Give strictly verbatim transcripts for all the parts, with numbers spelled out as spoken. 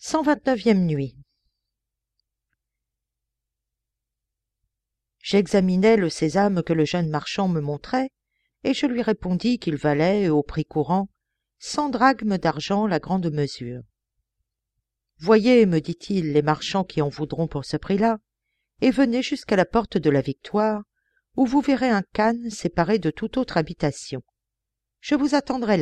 cent vingt-neuvième nuit. J'examinais le sésame que le jeune marchand me montrait, et je lui répondis qu'il valait, au prix courant, cent drachmes d'argent la grande mesure. « Voyez, me dit-il, les marchands qui en voudront pour ce prix-là, et venez jusqu'à la porte de la Victoire, où vous verrez un khan séparé de toute autre habitation. Je vous attendrai là. »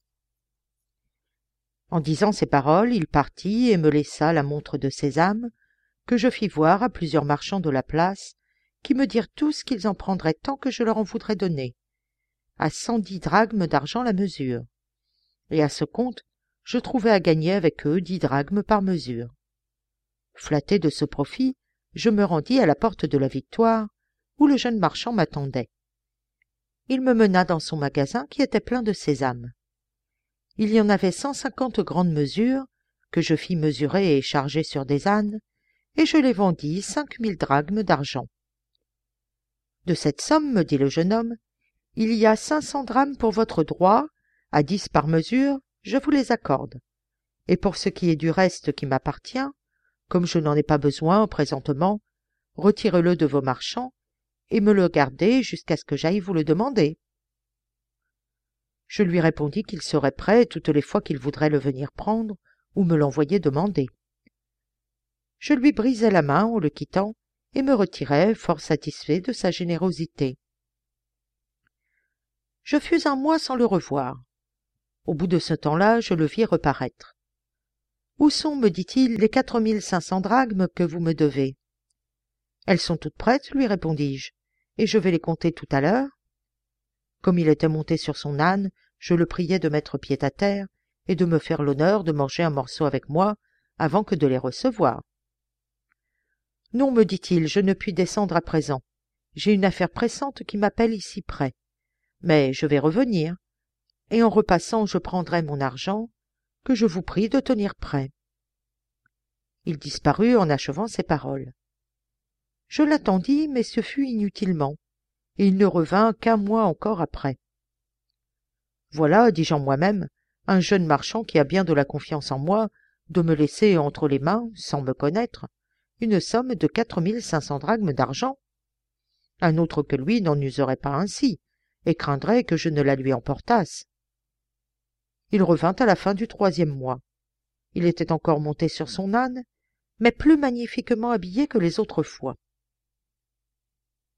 En disant ces paroles, il partit et me laissa la montre de sésame, que je fis voir à plusieurs marchands de la place, qui me dirent tous qu'ils en prendraient tant que je leur en voudrais donner, à cent dix drachmes d'argent la mesure. Et à ce compte, je trouvais à gagner avec eux dix drachmes par mesure. Flatté de ce profit, je me rendis à la porte de la Victoire, où le jeune marchand m'attendait. Il me mena dans son magasin qui était plein de sésame. Il y en avait cent cinquante grandes mesures, que je fis mesurer et charger sur des ânes, et je les vendis cinq mille drachmes d'argent. De cette somme, me dit le jeune homme, il y a cinq cents drachmes pour votre droit, à dix par mesure, je vous les accorde. Et pour ce qui est du reste qui m'appartient, comme je n'en ai pas besoin présentement, retirez-le de vos marchands et me le gardez jusqu'à ce que j'aille vous le demander. Je lui répondis qu'il serait prêt toutes les fois qu'il voudrait le venir prendre ou me l'envoyer demander. Je lui brisai la main en le quittant et me retirai fort satisfait de sa générosité. Je fus un mois sans le revoir. Au bout de ce temps-là, je le vis reparaître. « Où sont, me dit-il, les quatre mille cinq cents drachmes que vous me devez ?»« Elles sont toutes prêtes, lui répondis-je, et je vais les compter tout à l'heure. » Comme il était monté sur son âne, je le priai de mettre pied à terre et de me faire l'honneur de manger un morceau avec moi avant que de les recevoir. « Non, me dit-il, je ne puis descendre à présent. J'ai une affaire pressante qui m'appelle ici près. Mais je vais revenir, et en repassant je prendrai mon argent, que je vous prie de tenir prêt. » Il disparut en achevant ces paroles. Je l'attendis, mais ce fut inutilement, et il ne revint qu'un mois encore après. Voilà, dis-je en moi-même, un jeune marchand qui a bien de la confiance en moi, de me laisser entre les mains, sans me connaître, une somme de quatre mille cinq cents drachmes d'argent. Un autre que lui n'en userait pas ainsi, et craindrait que je ne la lui emportasse. Il revint à la fin du troisième mois. Il était encore monté sur son âne, mais plus magnifiquement habillé que les autres fois.